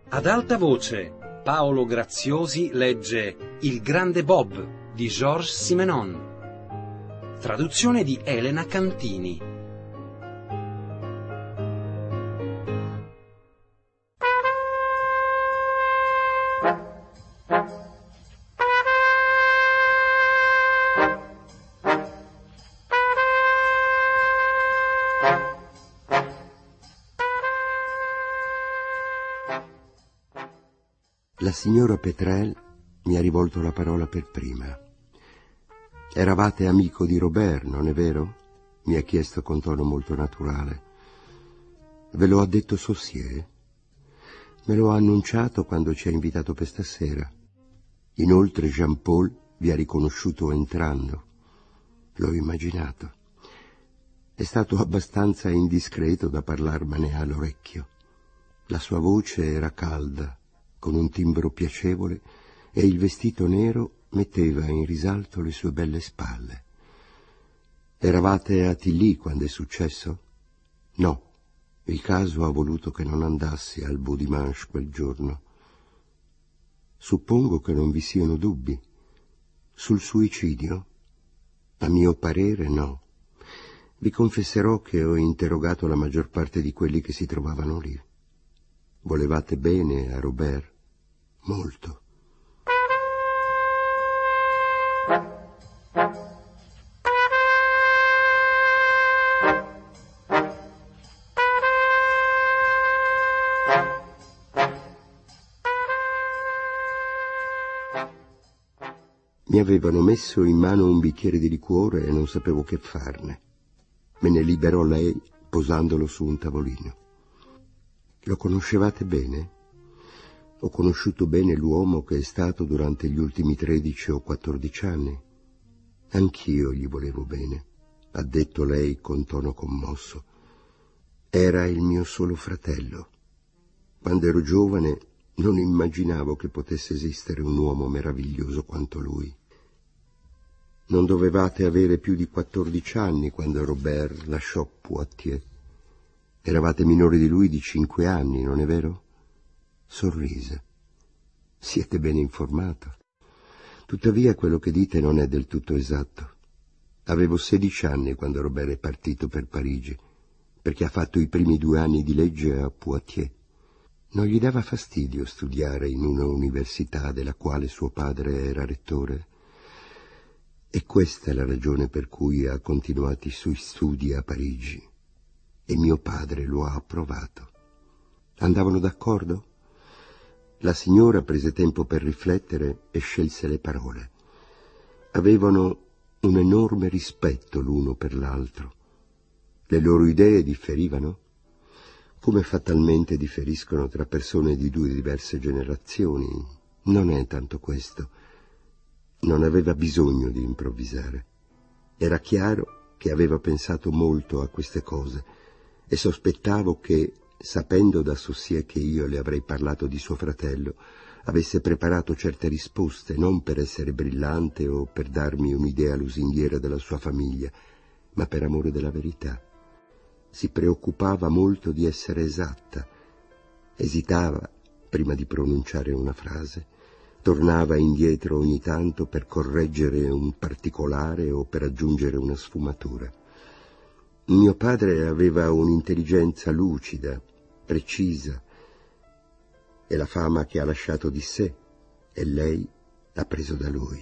Ad alta voce, Paolo Graziosi legge Il grande Bob di Georges Simenon. Traduzione di Elena Cantini. La signora Pétrel mi ha rivolto la parola per prima. Eravate amico di Robert, non è vero? Mi ha chiesto con tono molto naturale. Ve lo ha detto Saussier? Me lo ha annunciato quando ci ha invitato per stasera. Inoltre Jean Paul vi ha riconosciuto entrando. L'ho immaginato. È stato abbastanza indiscreto da parlarmene all'orecchio. La sua voce era calda, con un timbro piacevole, e il vestito nero metteva in risalto le sue belle spalle. Eravate a Tilly quando è successo? No, il caso ha voluto che non andassi al Beau Dimanche quel giorno. Suppongo che non vi siano dubbi. Sul suicidio? A mio parere no. Vi confesserò che ho interrogato la maggior parte di quelli che si trovavano lì. Volevate bene a Robert? Molto. Mi avevano messo in mano un bicchiere di liquore e non sapevo che farne. Me ne liberò lei posandolo su un tavolino. Lo conoscevate bene? Ho conosciuto bene l'uomo che è stato durante gli ultimi 13 o 14 anni. Anch'io gli volevo bene, ha detto lei con tono commosso. Era il mio solo fratello. Quando ero giovane non immaginavo che potesse esistere un uomo meraviglioso quanto lui. Non dovevate avere più di 14 anni quando Robert lasciò Poitiers. Eravate minori di lui di 5 anni, non è vero? Sorrise. Siete ben informato. Tuttavia quello che dite non è del tutto esatto. Avevo 16 anni quando Robert è partito per Parigi, perché ha fatto i primi 2 anni di legge a Poitiers. Non gli dava fastidio studiare in una università della quale suo padre era rettore? E questa è la ragione per cui ha continuato i suoi studi a Parigi. E mio padre lo ha approvato. Andavano d'accordo? La signora prese tempo per riflettere e scelse le parole. Avevano un enorme rispetto l'uno per l'altro. Le loro idee differivano, come fatalmente differiscono tra persone di 2 diverse generazioni. Non è tanto questo. Non aveva bisogno di improvvisare. Era chiaro che aveva pensato molto a queste cose e sospettavo che, sapendo da Saussier che io le avrei parlato di suo fratello, avesse preparato certe risposte, non per essere brillante o per darmi un'idea lusinghiera della sua famiglia, ma per amore della verità. Si preoccupava molto di essere esatta. Esitava prima di pronunciare una frase. Tornava indietro ogni tanto per correggere un particolare o per aggiungere una sfumatura. Mio padre aveva un'intelligenza lucida, precisa, e la fama che ha lasciato di sé, e lei l'ha preso da lui.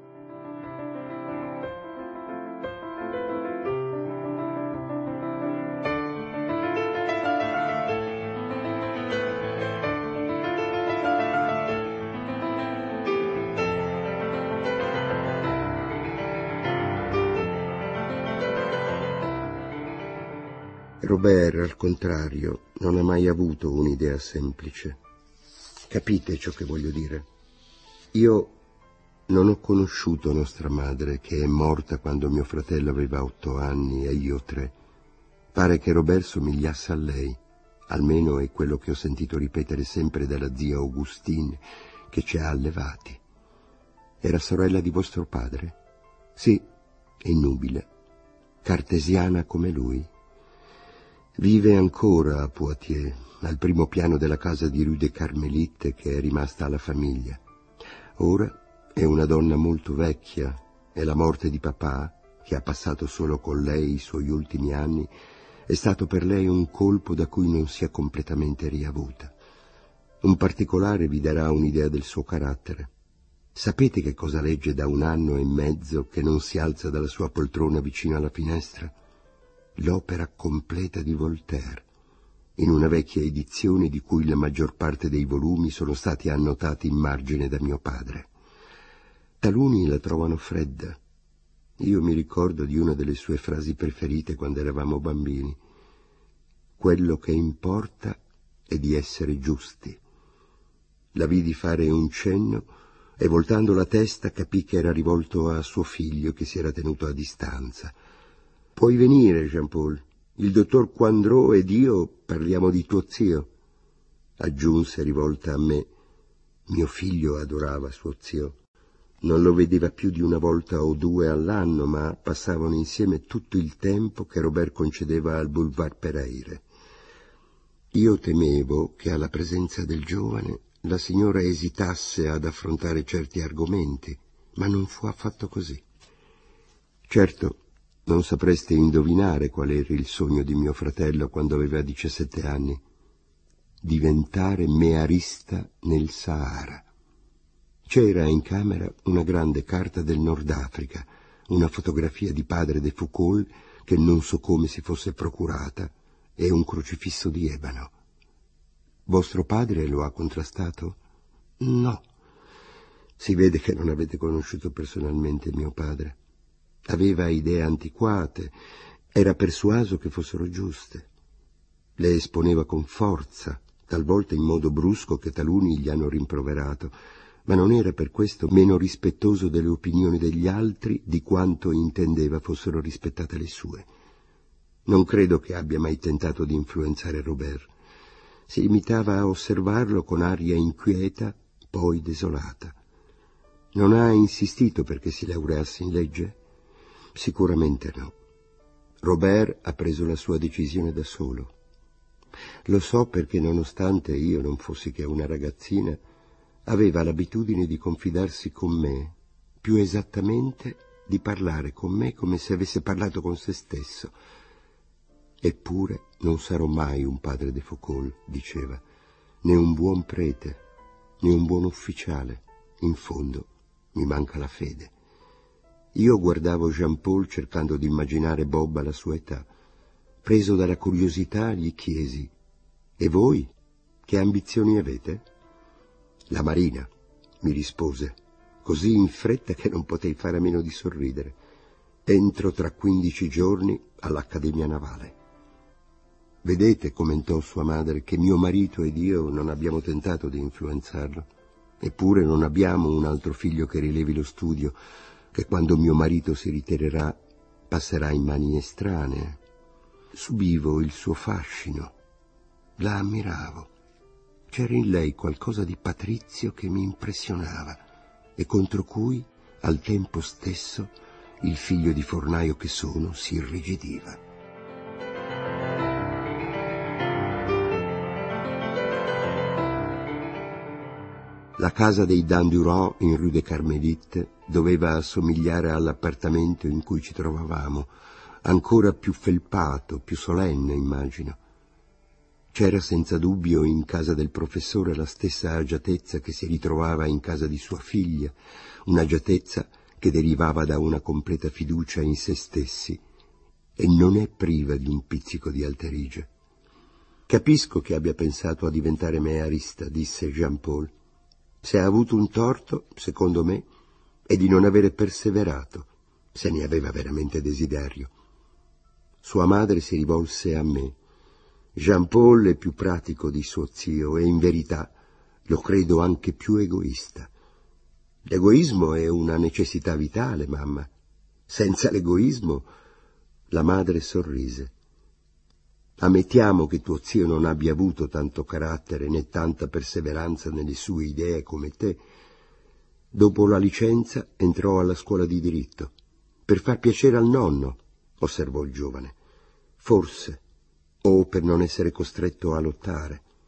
Robert, al contrario, non ha mai avuto un'idea semplice. Capite ciò che voglio dire? Io non ho conosciuto nostra madre, che è morta quando mio fratello aveva 8 anni e io 3. Pare che Robert somigliasse a lei, almeno è quello che ho sentito ripetere sempre dalla zia Augustine, che ci ha allevati. Era sorella di vostro padre? Sì, è nubile, cartesiana come lui. Vive ancora a Poitiers, al primo piano della casa di Rue des Carmélites che è rimasta alla famiglia. Ora è una donna molto vecchia e la morte di papà, che ha passato solo con lei i suoi ultimi anni, è stato per lei un colpo da cui non si è completamente riavuta. Un particolare vi darà un'idea del suo carattere. Sapete che cosa legge da 1 anno e mezzo che non si alza dalla sua poltrona vicino alla finestra? L'opera completa di Voltaire, in una vecchia edizione di cui la maggior parte dei volumi sono stati annotati in margine da mio padre. Taluni la trovano fredda. Io mi ricordo di una delle sue frasi preferite quando eravamo bambini. Quello che importa è di essere giusti. La vidi fare un cenno e voltando la testa capì che era rivolto a suo figlio che si era tenuto a distanza. «Puoi venire, Jean-Paul. Il dottor Coindreau ed io parliamo di tuo zio», aggiunse rivolta a me. Mio figlio adorava suo zio. Non lo vedeva più di 1 volta o 2 all'anno, ma passavano insieme tutto il tempo che Robert concedeva al Boulevard Pereire. Io temevo che alla presenza del giovane la signora esitasse ad affrontare certi argomenti, ma non fu affatto così. Certo, non sapreste indovinare qual era il sogno di mio fratello quando aveva 17 anni. Diventare mearista nel Sahara. C'era in camera una grande carta del Nord Africa, una fotografia di padre de Foucault che non so come si fosse procurata e un crocifisso di ebano. Vostro padre lo ha contrastato? No. Si vede che non avete conosciuto personalmente mio padre. Aveva idee antiquate, era persuaso che fossero giuste. Le esponeva con forza, talvolta in modo brusco che taluni gli hanno rimproverato, ma non era per questo meno rispettoso delle opinioni degli altri di quanto intendeva fossero rispettate le sue. Non credo che abbia mai tentato di influenzare Robert. Si limitava a osservarlo con aria inquieta, poi desolata. Non ha insistito perché si laureasse in legge? Sicuramente no. Robert ha preso la sua decisione da solo. Lo so perché nonostante io non fossi che una ragazzina, aveva l'abitudine di confidarsi con me, più esattamente di parlare con me come se avesse parlato con se stesso. Eppure non sarò mai un padre de Foucault, diceva, né un buon prete, né un buon ufficiale. In fondo mi manca la fede. Io guardavo Jean-Paul cercando di immaginare Bob alla sua età. Preso dalla curiosità gli chiesi: «E voi? Che ambizioni avete?» «La marina», mi rispose, così in fretta che non potei fare a meno di sorridere. «Entro tra 15 giorni all'Accademia Navale». «Vedete», commentò sua madre, «che mio marito ed io non abbiamo tentato di influenzarlo. Eppure non abbiamo un altro figlio che rilevi lo studio, che quando mio marito si ritirerà passerà in mani estranee. Subivo il suo fascino, la ammiravo. C'era in lei qualcosa di patrizio che mi impressionava e contro cui, al tempo stesso, il figlio di fornaio che sono si irrigidiva». La casa dei Dandurand in Rue des Carmélites doveva assomigliare all'appartamento in cui ci trovavamo, ancora più felpato, più solenne, immagino. C'era senza dubbio in casa del professore la stessa agiatezza che si ritrovava in casa di sua figlia, un'agiatezza che derivava da una completa fiducia in se stessi e non è priva di un pizzico di alterigia. «Capisco che abbia pensato a diventare mearista», disse Jean-Paul. «Se ha avuto un torto, secondo me, è di non avere perseverato, se ne aveva veramente desiderio». Sua madre si rivolse a me. «Jean-Paul è più pratico di suo zio e in verità lo credo anche più egoista». «L'egoismo è una necessità vitale, mamma. Senza l'egoismo...» La madre sorrise. «Ammettiamo che tuo zio non abbia avuto tanto carattere né tanta perseveranza nelle sue idee come te. Dopo la licenza entrò alla scuola di diritto. Per far piacere al nonno», osservò il giovane. «Forse, o per non essere costretto a lottare.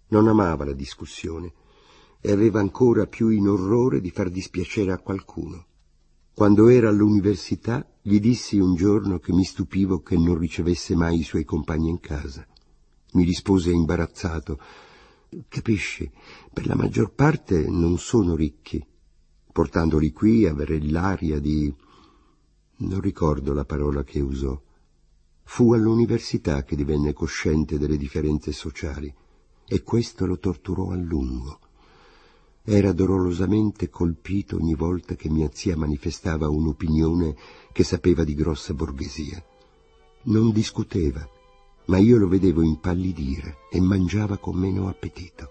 Non amava la discussione e aveva ancora più in orrore di far dispiacere a qualcuno. Quando era all'università gli dissi un giorno che mi stupivo che non ricevesse mai i suoi compagni in casa. Mi rispose imbarazzato: «Capisci, per la maggior parte non sono ricchi. Portandoli qui avrei l'aria di...» Non ricordo la parola che usò. Fu all'università che divenne cosciente delle differenze sociali e questo lo torturò a lungo. Era dolorosamente colpito ogni volta che mia zia manifestava un'opinione che sapeva di grossa borghesia. Non discuteva, ma io lo vedevo impallidire e mangiava con meno appetito.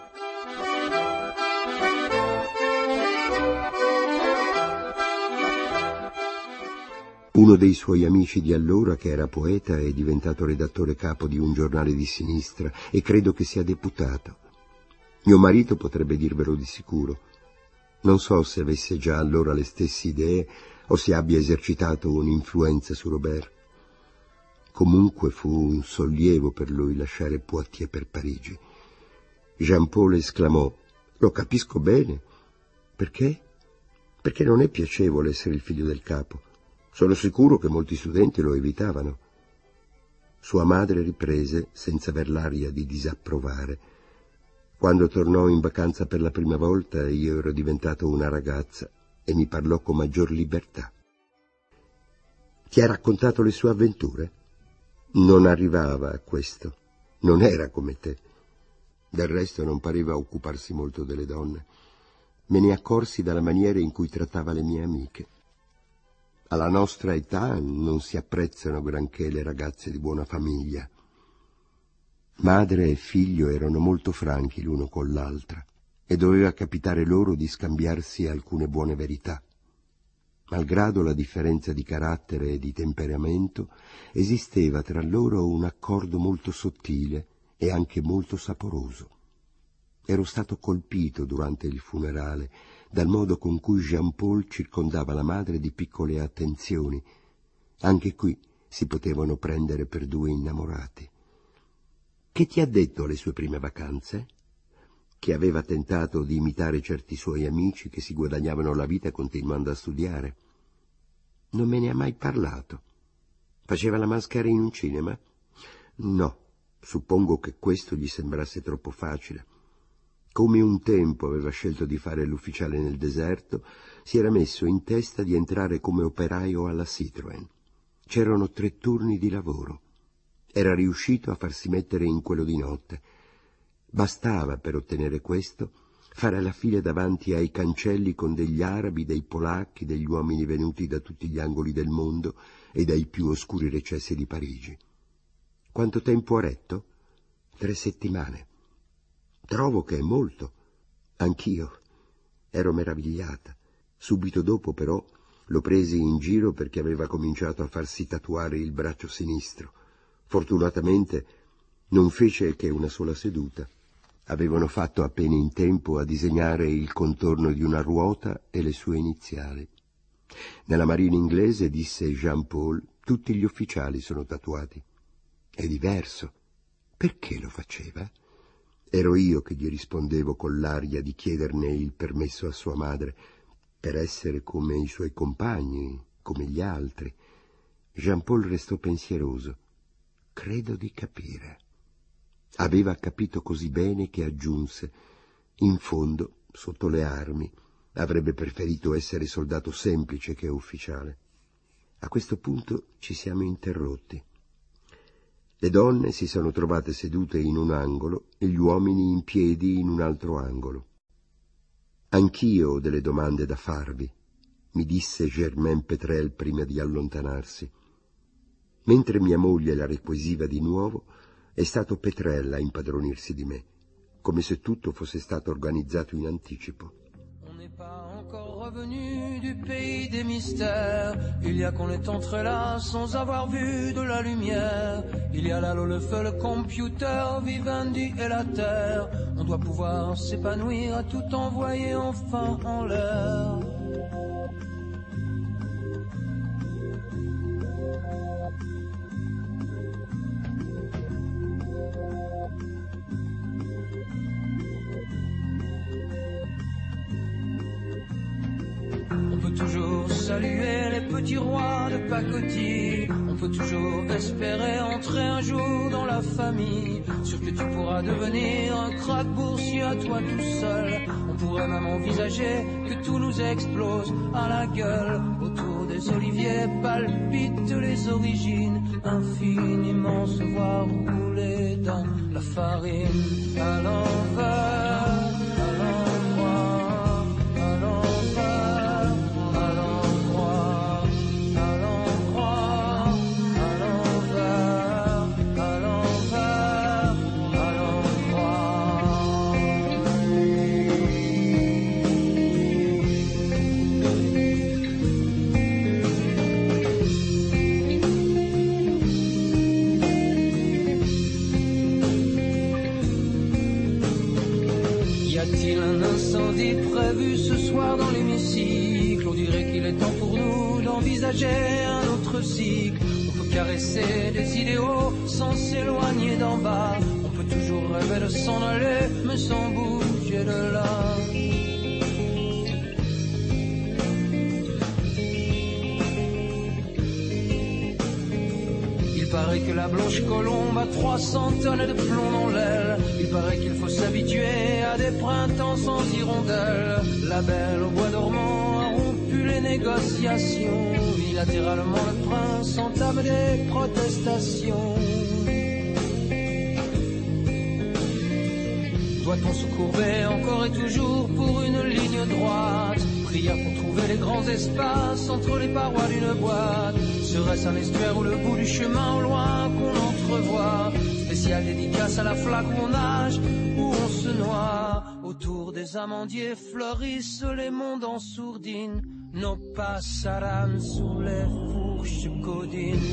Uno dei suoi amici di allora, che era poeta, è diventato redattore capo di un giornale di sinistra e credo che sia deputato. Mio marito potrebbe dirvelo di sicuro. Non so se avesse già allora le stesse idee o se abbia esercitato un'influenza su Robert. Comunque fu un sollievo per lui lasciare Poitiers per Parigi. Jean Paul esclamò: «Lo capisco bene». «Perché?» «Perché non è piacevole essere il figlio del capo. Sono sicuro che molti studenti lo evitavano». Sua madre riprese, senza aver l'aria di disapprovare: «Quando tornò in vacanza per la prima volta io ero diventato una ragazza e mi parlò con maggior libertà». «Ti ha raccontato le sue avventure?» «Non arrivava a questo. Non era come te. Del resto non pareva occuparsi molto delle donne. Me ne accorsi dalla maniera in cui trattava le mie amiche. Alla nostra età non si apprezzano granché le ragazze di buona famiglia». Madre e figlio erano molto franchi l'uno con l'altra e doveva capitare loro di scambiarsi alcune buone verità. Malgrado la differenza di carattere e di temperamento, esisteva tra loro un accordo molto sottile e anche molto saporoso. Ero stato colpito durante il funerale dal modo con cui Jean Paul circondava la madre di piccole attenzioni. Anche qui si potevano prendere per due innamorati. «Che ti ha detto alle sue prime vacanze?» «Che aveva tentato di imitare certi suoi amici che si guadagnavano la vita continuando a studiare». «Non me ne ha mai parlato». «Faceva la maschera in un cinema?» «No, suppongo che questo gli sembrasse troppo facile. Come un tempo aveva scelto di fare l'ufficiale nel deserto, si era messo in testa di entrare come operaio alla Citroën. C'erano 3 turni di lavoro. Era riuscito a farsi mettere in quello di notte. Bastava, per ottenere questo, fare la fila davanti ai cancelli con degli arabi, dei polacchi, degli uomini venuti da tutti gli angoli del mondo e dai più oscuri recessi di Parigi. Quanto tempo ha retto? 3 settimane. Trovo che è molto. Anch'io. Ero meravigliata. Subito dopo, però, lo presi in giro perché aveva cominciato a farsi tatuare il braccio sinistro. Fortunatamente non fece che una sola seduta. Avevano fatto appena in tempo a disegnare il contorno di una ruota e le sue iniziali. Nella marina inglese, disse Jean Paul, tutti gli ufficiali sono tatuati. È diverso. Perché lo faceva? Ero io che gli rispondevo con l'aria di chiederne il permesso a sua madre, per essere come i suoi compagni, come gli altri. Jean Paul restò pensieroso. Credo di capire. Aveva capito così bene che aggiunse: in fondo, sotto le armi, avrebbe preferito essere soldato semplice che ufficiale. A questo punto ci siamo interrotti. Le donne si sono trovate sedute in un angolo e gli uomini in piedi in un altro angolo. «Anch'io ho delle domande da farvi», mi disse Germain Petrel prima di allontanarsi. Mentre mia moglie la requisiva di nuovo, è stato Petrel a impadronirsi di me, come se tutto fosse stato organizzato in anticipo. On n'est pas encore revenu du pays des mystères. Il y a qu'on est entré là sans avoir vu de la lumière. Il y a là le feu, le computer, Vivendi et la terre. On doit pouvoir s'épanouir à tout envoyer enfin en l'air. saluer les petits rois de pacotille. On peut toujours espérer entrer un jour dans la famille. Sûr que tu pourras devenir un crack boursier à toi tout seul. On pourrait même envisager que tout nous explose à la gueule. Autour des oliviers palpitent les origines, infiniment se voir rouler dans la farine. À l'envers, à l'endroit, à l'envers, à l'endroit, à l'endroit, à l'envers, à l'envers, à Y a-t-il un incendie prévu ce soir dans l'hémicycle? On dirait qu'il est temps pour nous d'envisager un autre cycle. On peut caresser des idéaux sans s'éloigner d'en bas. On peut toujours rêver de s'en aller, mais sans bouger de là. Il paraît que la blanche colombe a 300 tonnes de plomb dans l'aile. Il paraît qu'il faut s'habituer à des printemps sans hirondelles. La belle au bois dormant a rompu les négociations. Unilatéralement le prince entame des protestations. Doit-on se courber encore et toujours pour une ligne droite? Prière pour trouver les grands espaces entre les parois d'une boîte. Serait-ce un estuaire ou le bout du chemin au loin qu'on entrevoit? Spéciale dédicace à la flaque où on nage, où on se noie. Autour des amandiers fleurissent les mondes en sourdine. Nos passaran sous les fourches codines.